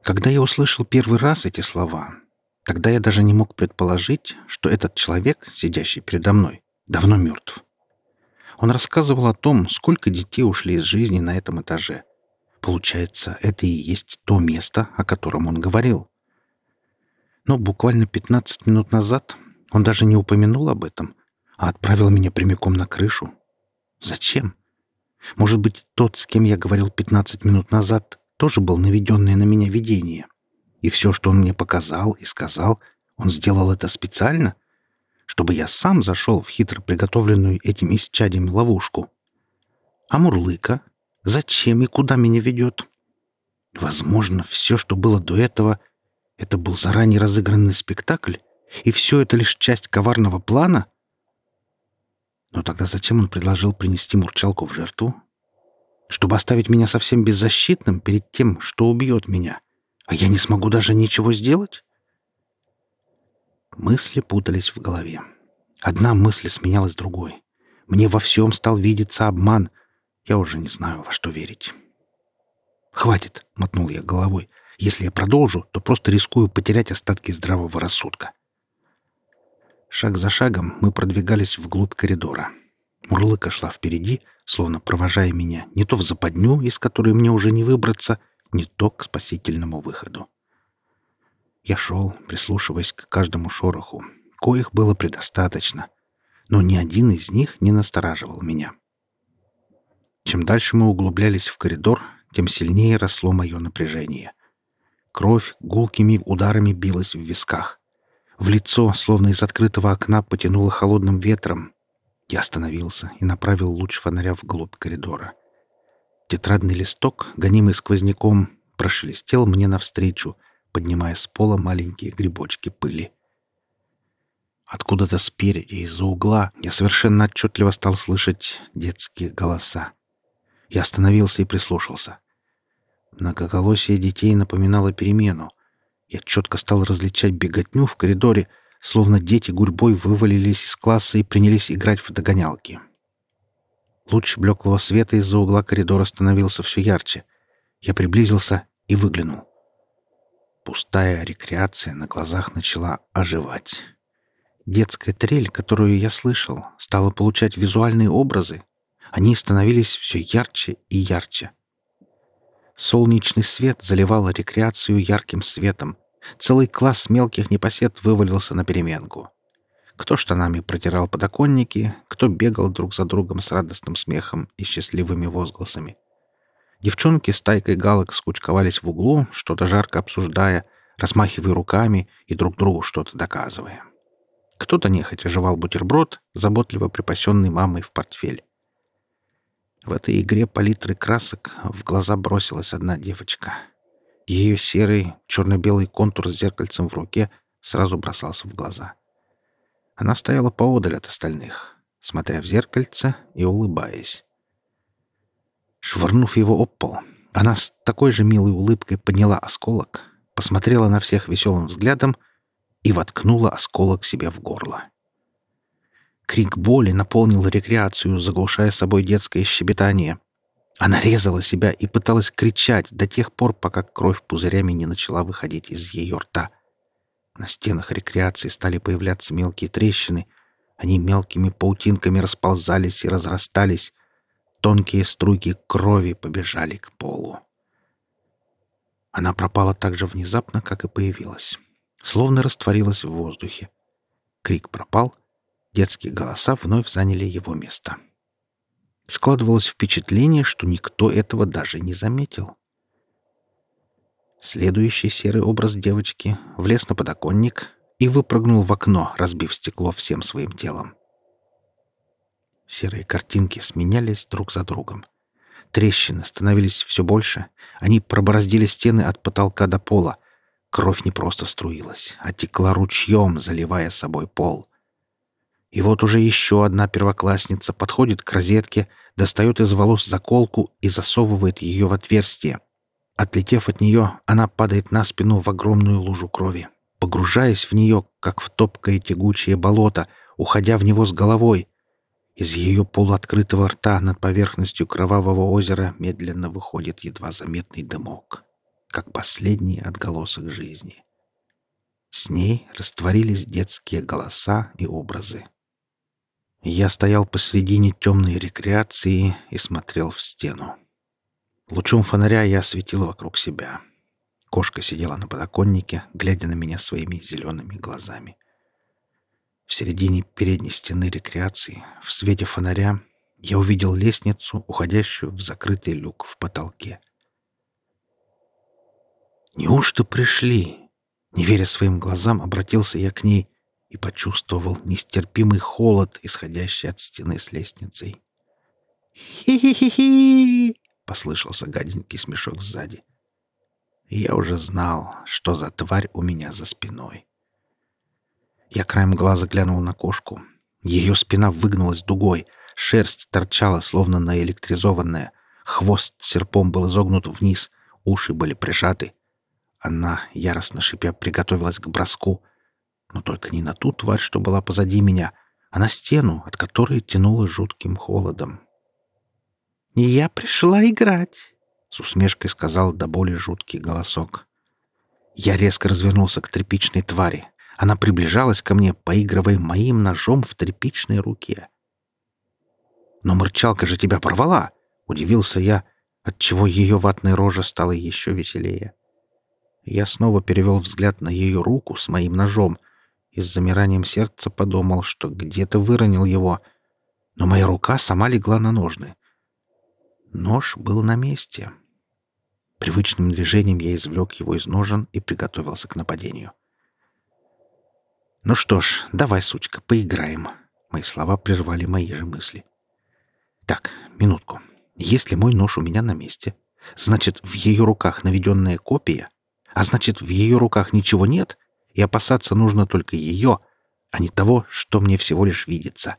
Когда я услышал первый раз эти слова, тогда я даже не мог предположить, что этот человек, сидящий передо мной, давно мертв. Он рассказывал о том, сколько детей ушли из жизни на этом этаже. Получается, это и есть то место, о котором он говорил. Но буквально 15 минут назад он даже не упомянул об этом, а отправил меня прямиком на крышу. Зачем? Может быть, тот, с кем я говорил 15 минут назад, тоже был наведенное на меня видение. И все, что он мне показал и сказал, он сделал это специально, чтобы я сам зашел в хитро приготовленную этим исчадьем ловушку. А Мурлыка? Зачем и куда меня ведет? Возможно, все, что было до этого, это был заранее разыгранный спектакль, и все это лишь часть коварного плана? Но тогда зачем он предложил принести Мурчалку в жертву? Чтобы оставить меня совсем беззащитным перед тем, что убьет меня, а я не смогу даже ничего сделать? Мысли путались в голове. Одна мысль сменялась другой. Мне во всем стал видеться обман. Я уже не знаю, во что верить. «Хватит», — мотнул я головой. «Если я продолжу, то просто рискую потерять остатки здравого рассудка». Шаг за шагом мы продвигались вглубь коридора. Мурлыка шла впереди, словно провожая меня не то в западню, из которой мне уже не выбраться, не то к спасительному выходу. Я шел, прислушиваясь к каждому шороху, коих было предостаточно, но ни один из них не настораживал меня. Чем дальше мы углублялись в коридор, тем сильнее росло мое напряжение. Кровь гулкими ударами билась в висках. В лицо, словно из открытого окна, потянуло холодным ветром. Я остановился и направил луч фонаря вглубь коридора. Тетрадный листок, гонимый сквозняком, прошелестел мне навстречу, поднимая с пола маленькие грибочки пыли. Откуда-то спереди, из-за угла, я совершенно отчетливо стал слышать детские голоса. Я остановился и прислушался. Многоголосие детей напоминало перемену. Я четко стал различать беготню в коридоре, словно дети гурьбой вывалились из класса и принялись играть в догонялки. Луч блеклого света из-за угла коридора становился все ярче. Я приблизился и выглянул. Пустая рекреация на глазах начала оживать. Детская трель, которую я слышал, стала получать визуальные образы. Они становились все ярче и ярче. Солнечный свет заливал рекреацию ярким светом. Целый класс мелких непосед вывалился на переменку. Кто штанами протирал подоконники, кто бегал друг за другом с радостным смехом и счастливыми возгласами. Девчонки с тайкой галок скучковались в углу, что-то жарко обсуждая, размахивая руками и друг другу что-то доказывая. Кто-то нехотя жевал бутерброд, заботливо припасенный мамой в портфель. В этой игре палитры красок в глаза бросилась одна девочка. Ее серый, черно-белый контур с зеркальцем в руке сразу бросался в глаза. Она стояла поодаль от остальных, смотря в зеркальце и улыбаясь. Швырнув его об пол, она с такой же милой улыбкой подняла осколок, посмотрела на всех веселым взглядом и воткнула осколок себе в горло. Крик боли наполнил рекреацию, заглушая собой детское щебетание. Она резала себя и пыталась кричать до тех пор, пока кровь пузырями не начала выходить из ее рта. На стенах рекреации стали появляться мелкие трещины. Они мелкими паутинками расползались и разрастались. Тонкие струйки крови побежали к полу. Она пропала так же внезапно, как и появилась. Словно растворилась в воздухе. Крик пропал. Детские голоса вновь заняли его место. Складывалось впечатление, что никто этого даже не заметил. Следующий серый образ девочки влез на подоконник и выпрыгнул в окно, разбив стекло всем своим телом. Серые картинки сменялись друг за другом. Трещины становились все больше. Они пробороздили стены от потолка до пола. Кровь не просто струилась, а текла ручьем, заливая собой пол. И вот уже еще одна первоклассница подходит к розетке, достает из волос заколку и засовывает ее в отверстие. Отлетев от нее, она падает на спину в огромную лужу крови, погружаясь в нее, как в топкое тягучее болото, уходя в него с головой. Из ее полуоткрытого рта над поверхностью кровавого озера медленно выходит едва заметный дымок. как последний отголосок жизни. С ней растворились детские голоса и образы. Я стоял посредине темной рекреации и смотрел в стену. Лучом фонаря я осветил вокруг себя. Кошка сидела на подоконнике, глядя на меня своими зелеными глазами. В середине передней стены рекреации, в свете фонаря, я увидел лестницу, уходящую в закрытый люк в потолке. «Неужто пришли?» Не веря своим глазам, обратился я к ней и почувствовал нестерпимый холод, исходящий от стены с лестницей. «Хи-хи-хи-хи!» — послышался гаденький смешок сзади. И я уже знал, что за тварь у меня за спиной. Я краем глаза глянул на кошку. Ее спина выгнулась дугой, шерсть торчала, словно наэлектризованная, хвост серпом был изогнут вниз, уши были прижаты. Она, яростно шипя, приготовилась к броску, но только не на ту тварь, что была позади меня, а на стену, от которой тянуло жутким холодом. «И я пришла играть», — с усмешкой сказал до боли жуткий голосок. Я резко развернулся к тряпичной твари. Она приближалась ко мне, поигрывая моим ножом в тряпичной руке. «Но мырчалка же тебя порвала!» — удивился я, отчего ее ватная рожа стала еще веселее. Я снова перевел взгляд на ее руку с моим ножом и с замиранием сердца подумал, что где-то выронил его, но моя рука сама легла на ножны. Нож был на месте. Привычным движением я извлек его из ножен и приготовился к нападению. «Ну что ж, давай, сучка, поиграем». Мои слова прервали мои же мысли. «Так, минутку. Если мой нож у меня на месте, значит, в ее руках наведенная копия, а значит, в ее руках ничего нет, и опасаться нужно только ее, а не того, что мне всего лишь видится».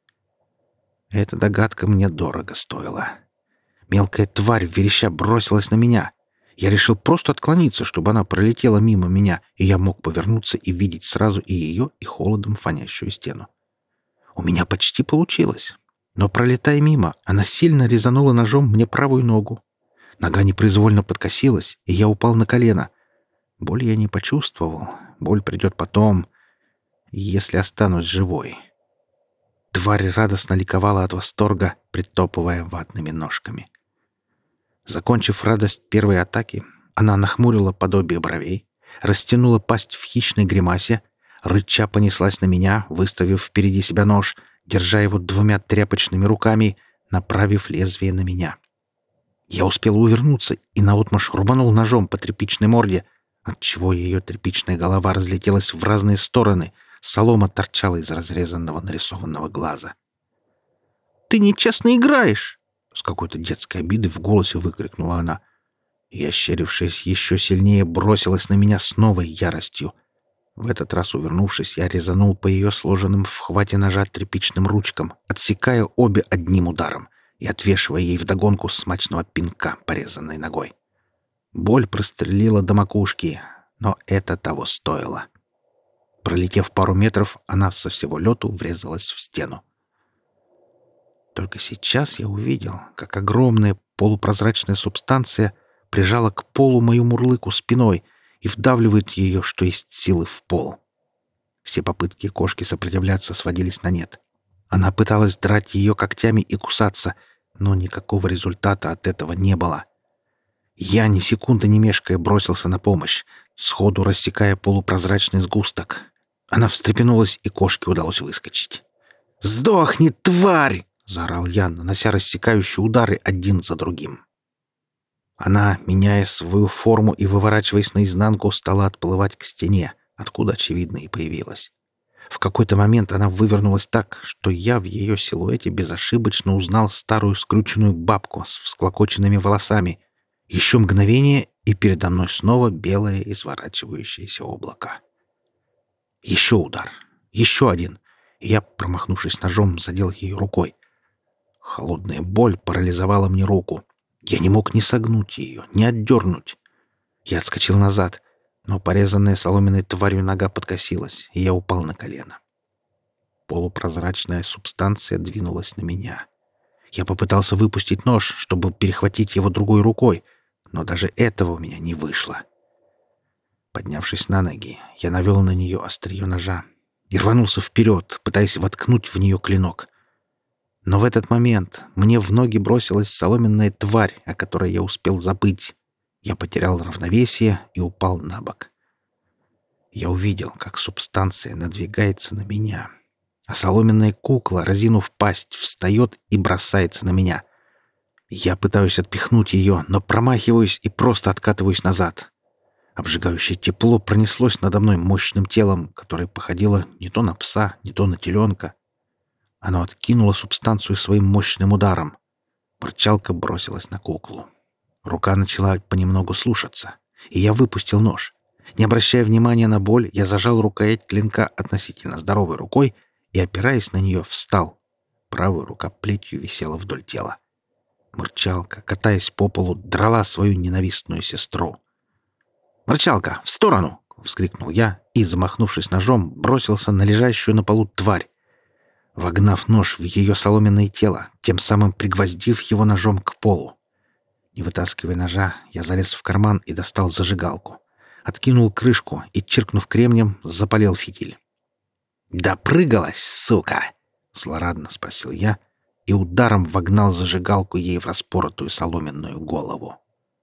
Эта догадка мне дорого стоила. Мелкая тварь вереща бросилась на меня. Я решил просто отклониться, чтобы она пролетела мимо меня, и я мог повернуться и видеть сразу и ее, и холодом фонящую стену. У меня почти получилось. Но, пролетая мимо, она сильно резанула ножом мне правую ногу. Нога непроизвольно подкосилась, и я упал на колено. Боль я не почувствовал. Боль придет потом, если останусь живой. Тварь радостно ликовала от восторга, притопывая ватными ножками. Закончив радость первой атаки, она нахмурила подобие бровей, растянула пасть в хищной гримасе, рыча понеслась на меня, выставив впереди себя нож, держа его двумя тряпочными руками, направив лезвие на меня. Я успел увернуться и наотмашь рубанул ножом по тряпичной морде, отчего ее тряпичная голова разлетелась в разные стороны, солома торчала из разрезанного нарисованного глаза. «Ты нечестно играешь!» С какой-то детской обидой в голосе выкрикнула она. И, ощерившись еще сильнее, бросилась на меня с новой яростью. В этот раз, увернувшись, я резанул по ее сложенным в хвате ножа тряпичным ручкам, отсекая обе одним ударом и отвешивая ей вдогонку смачного пинка, порезанной ногой. Боль прострелила до макушки, но это того стоило. Пролетев пару метров, она со всего лету врезалась в стену. Только сейчас я увидел, как огромная полупрозрачная субстанция прижала к полу мою мурлыку спиной и вдавливает ее, что есть силы, в пол. Все попытки кошки сопротивляться сводились на нет. Она пыталась драть ее когтями и кусаться, но никакого результата от этого не было. Я, ни секунды не мешкая, бросился на помощь, сходу рассекая полупрозрачный сгусток. Она встрепенулась, и кошке удалось выскочить. «Сдохни, тварь!» — заорал я, нанося рассекающие удары один за другим. Она, меняя свою форму и выворачиваясь наизнанку, стала отплывать к стене, откуда, очевидно, и появилась. В какой-то момент она вывернулась так, что я в ее силуэте безошибочно узнал старую скрюченную бабку с всклокоченными волосами. Еще мгновение, и передо мной снова белое изворачивающееся облако. Еще удар. Еще один. И я, промахнувшись ножом, задел ее рукой. Холодная боль парализовала мне руку. Я не мог ни согнуть ее, ни отдернуть. Я отскочил назад, но порезанная соломенной тварью нога подкосилась, и я упал на колено. Полупрозрачная субстанция двинулась на меня. Я попытался выпустить нож, чтобы перехватить его другой рукой, но даже этого у меня не вышло. Поднявшись на ноги, я навел на нее острие ножа и рванулся вперед, пытаясь воткнуть в нее клинок. Но в этот момент мне в ноги бросилась соломенная тварь, о которой я успел забыть. Я потерял равновесие и упал на бок. Я увидел, как субстанция надвигается на меня, а соломенная кукла, разинув пасть, встает и бросается на меня. Я пытаюсь отпихнуть ее, но промахиваюсь и просто откатываюсь назад. Обжигающее тепло пронеслось надо мной мощным телом, которое походило не то на пса, не то на теленка. Оно откинуло субстанцию своим мощным ударом. Мурчалка бросилась на куклу. Рука начала понемногу слушаться, и я выпустил нож. Не обращая внимания на боль, я зажал рукоять клинка относительно здоровой рукой и, опираясь на нее, встал. Правая рука плетью висела вдоль тела. Мурчалка, катаясь по полу, драла свою ненавистную сестру. «Мурчалка, в сторону!» — вскрикнул я и, замахнувшись ножом, бросился на лежащую на полу тварь, вогнав нож в ее соломенное тело, тем самым пригвоздив его ножом к полу. Не вытаскивая ножа, я залез в карман и достал зажигалку. Откинул крышку и, чиркнув кремнем, запалил фитиль. «Допрыгалась, сука!» — злорадно спросил я и ударом вогнал зажигалку ей в распоротую соломенную голову.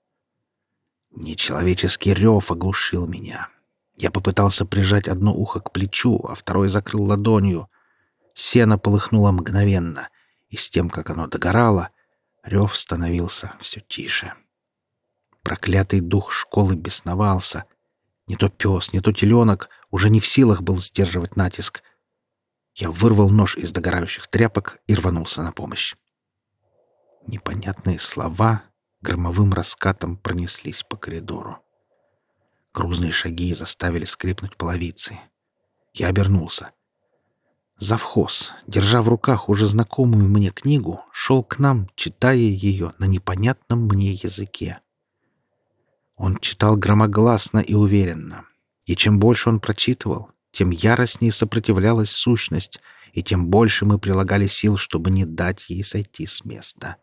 Нечеловеческий рев оглушил меня. Я попытался прижать одно ухо к плечу, а второе закрыл ладонью. Сено полыхнуло мгновенно, и с тем, как оно догорало, рев становился все тише. Проклятый дух школы бесновался. Не то пес, не то теленок уже не в силах был сдерживать натиск. Я вырвал нож из догорающих тряпок и рванулся на помощь. Непонятные слова громовым раскатом пронеслись по коридору. Грузные шаги заставили скрипнуть половицы. Я обернулся. Завхоз, держа в руках уже знакомую мне книгу, шел к нам, читая ее на непонятном мне языке. Он читал громогласно и уверенно, и чем больше он прочитывал, тем яростнее сопротивлялась сущность, и тем больше мы прилагали сил, чтобы не дать ей сойти с места.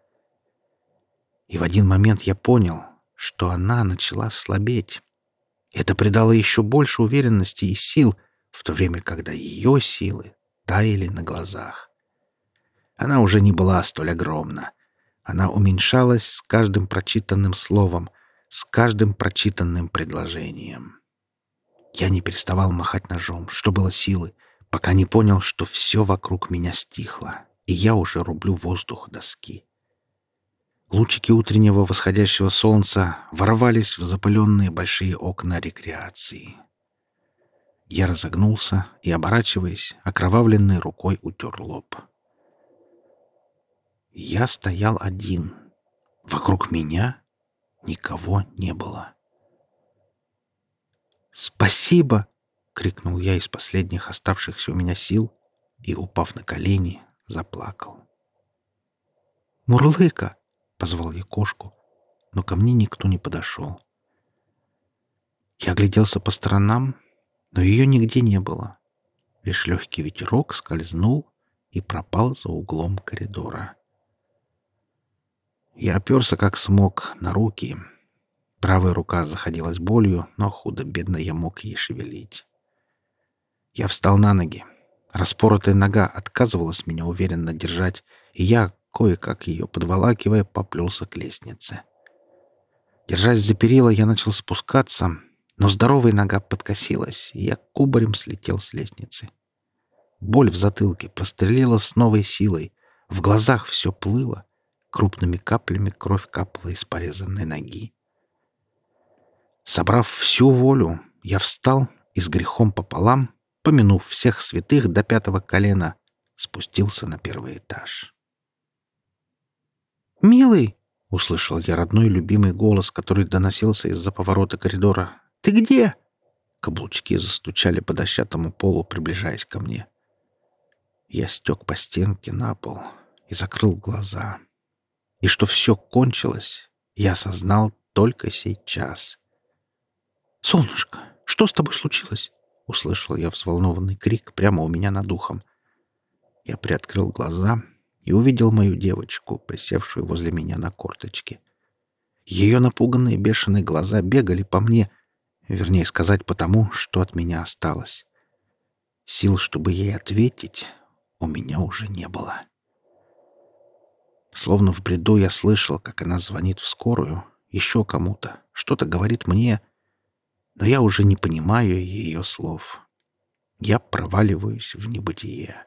И в один момент я понял, что она начала слабеть. Это придало еще больше уверенности и сил, в то время, когда ее силы таяли на глазах. Она уже не была столь огромна. Она уменьшалась с каждым прочитанным словом, с каждым прочитанным предложением. Я не переставал махать ножом, что было силы, пока не понял, что все вокруг меня стихло, и я уже рублю воздух доски. Лучики утреннего восходящего солнца ворвались в запыленные большие окна рекреации. Я разогнулся и, оборачиваясь, окровавленной рукой утер лоб. Я стоял один. Вокруг меня никого не было. «Спасибо!» — крикнул я из последних оставшихся у меня сил и, упав на колени, заплакал. «Мурлыка!» — позвал я кошку, но ко мне никто не подошел. Я огляделся по сторонам, но ее нигде не было. Лишь легкий ветерок скользнул и пропал за углом коридора. Я оперся как смог на руки. Правая рука заходилась болью, но худо-бедно я мог ей шевелить. Я встал на ноги. Распоротая нога отказывалась меня уверенно держать, и я, кое-как ее подволакивая, поплелся к лестнице. Держась за перила, я начал спускаться, но здоровая нога подкосилась, и я кубарем слетел с лестницы. Боль в затылке прострелила с новой силой, в глазах все плыло, крупными каплями кровь капала из порезанной ноги. Собрав всю волю, я встал и с грехом пополам, помянув всех святых до 5-го колена, спустился на 1-й этаж. «Милый!» — услышал я родной любимый голос, который доносился из-за поворота коридора. «Ты где?» Каблучки застучали по дощатому полу, приближаясь ко мне. Я стек по стенке на пол и закрыл глаза. И что все кончилось, я осознал только сейчас. «Солнышко, что с тобой случилось?» — услышал я взволнованный крик прямо у меня над ухом. Я приоткрыл глаза и увидел мою девочку, присевшую возле меня на корточке. Ее напуганные бешеные глаза бегали по мне, вернее сказать, потому, что от меня осталось. Сил, чтобы ей ответить, у меня уже не было. Словно в бреду я слышал, как она звонит в скорую, еще кому-то, что-то говорит мне, но я уже не понимаю ее слов. Я проваливаюсь в небытие.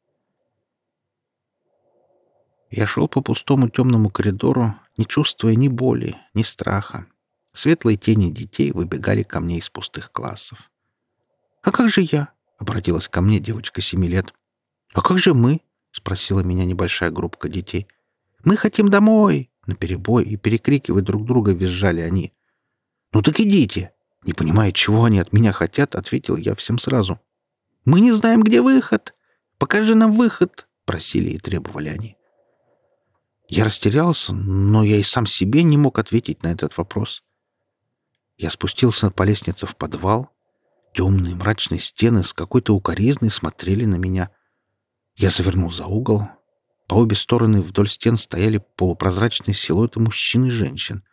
Я шел по пустому темному коридору, не чувствуя ни боли, ни страха. Светлые тени детей выбегали ко мне из пустых классов. «А как же я?» — обратилась ко мне девочка 7 лет. «А как же мы?» — спросила меня небольшая группка детей. «Мы хотим домой!» — наперебой и перекрикивая друг друга визжали они. «Ну так идите!» Не понимая, чего они от меня хотят, ответил я всем сразу. «Мы не знаем, где выход! Покажи нам выход!» — просили и требовали они. Я растерялся, но я и сам себе не мог ответить на этот вопрос. Я спустился по лестнице в подвал. Темные мрачные стены с какой-то укоризной смотрели на меня. Я завернул за угол. По обе стороны вдоль стен стояли полупрозрачные силуэты мужчин и женщин.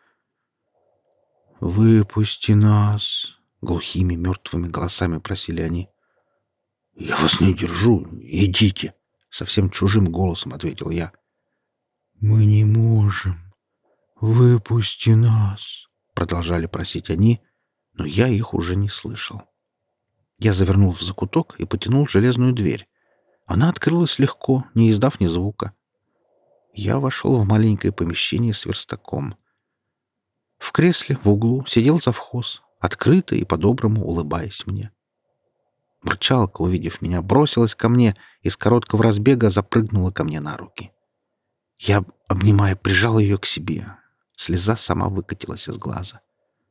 «Выпусти нас!» — глухими мертвыми голосами просили они. «Я вас не держу, идите!» — совсем чужим голосом ответил я. «Мы не можем. Выпусти нас!» — продолжали просить они, но я их уже не слышал. Я завернул в закуток и потянул железную дверь. Она открылась легко, не издав ни звука. Я вошел в маленькое помещение с верстаком. В кресле в углу сидел завхоз, открыто и по-доброму улыбаясь мне. Мурчалка, увидев меня, бросилась ко мне и с короткого разбега запрыгнула ко мне на руки. Я, обнимая, прижал ее к себе. Слеза сама выкатилась из глаза.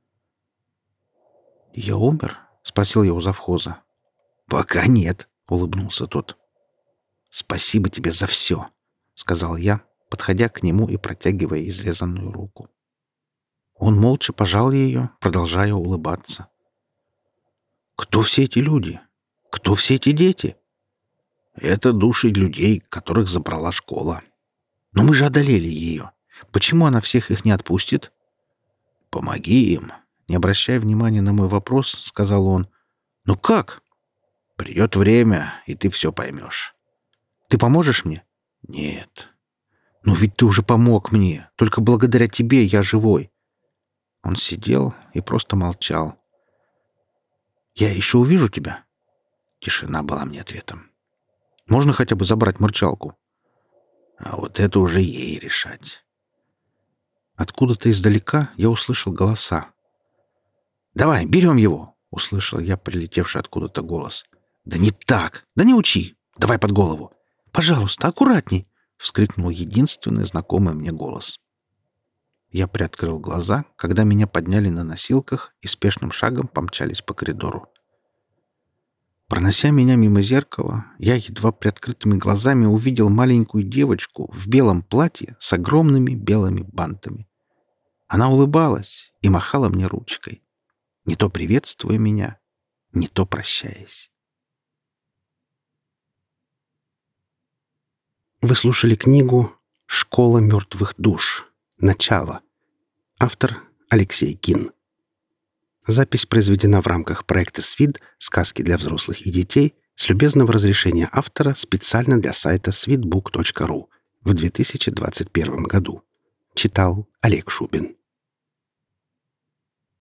«Я умер?» — спросил я у завхоза. «Пока нет», — улыбнулся тот. «Спасибо тебе за все», — сказал я, подходя к нему и протягивая изрезанную руку. Он молча пожал ее, продолжая улыбаться. «Кто все эти люди? Кто все эти дети?» «Это души людей, которых забрала школа. Но мы же одолели ее. Почему она всех их не отпустит?» «Помоги им», — не обращая внимания на мой вопрос, сказал он. «Ну как?» «Придет время, и ты все поймешь». «Ты поможешь мне?» «Нет». «Ну ведь ты уже помог мне. Только благодаря тебе я живой». Он сидел и просто молчал. «Я еще увижу тебя?» Тишина была мне ответом. «Можно хотя бы забрать мурчалку?» «А вот это уже ей решать». Откуда-то издалека я услышал голоса. «Давай, берем его!» — услышал я прилетевший откуда-то голос. «Да не так! Да не учи! Давай под голову!» «Пожалуйста, аккуратней!» — вскрикнул единственный знакомый мне голос. Я приоткрыл глаза, когда меня подняли на носилках и спешным шагом помчались по коридору. Пронося меня мимо зеркала, я едва приоткрытыми глазами увидел маленькую девочку в белом платье с огромными белыми бантами. Она улыбалась и махала мне ручкой, не то приветствуя меня, не то прощаясь. Вы слушали книгу «Школа мертвых душ. Начало». Автор Алексей Кин. Запись произведена в рамках проекта «СВИД. Сказки для взрослых и детей» с любезного разрешения автора специально для сайта sweetbook.ru в 2021 году. Читал Олег Шубин.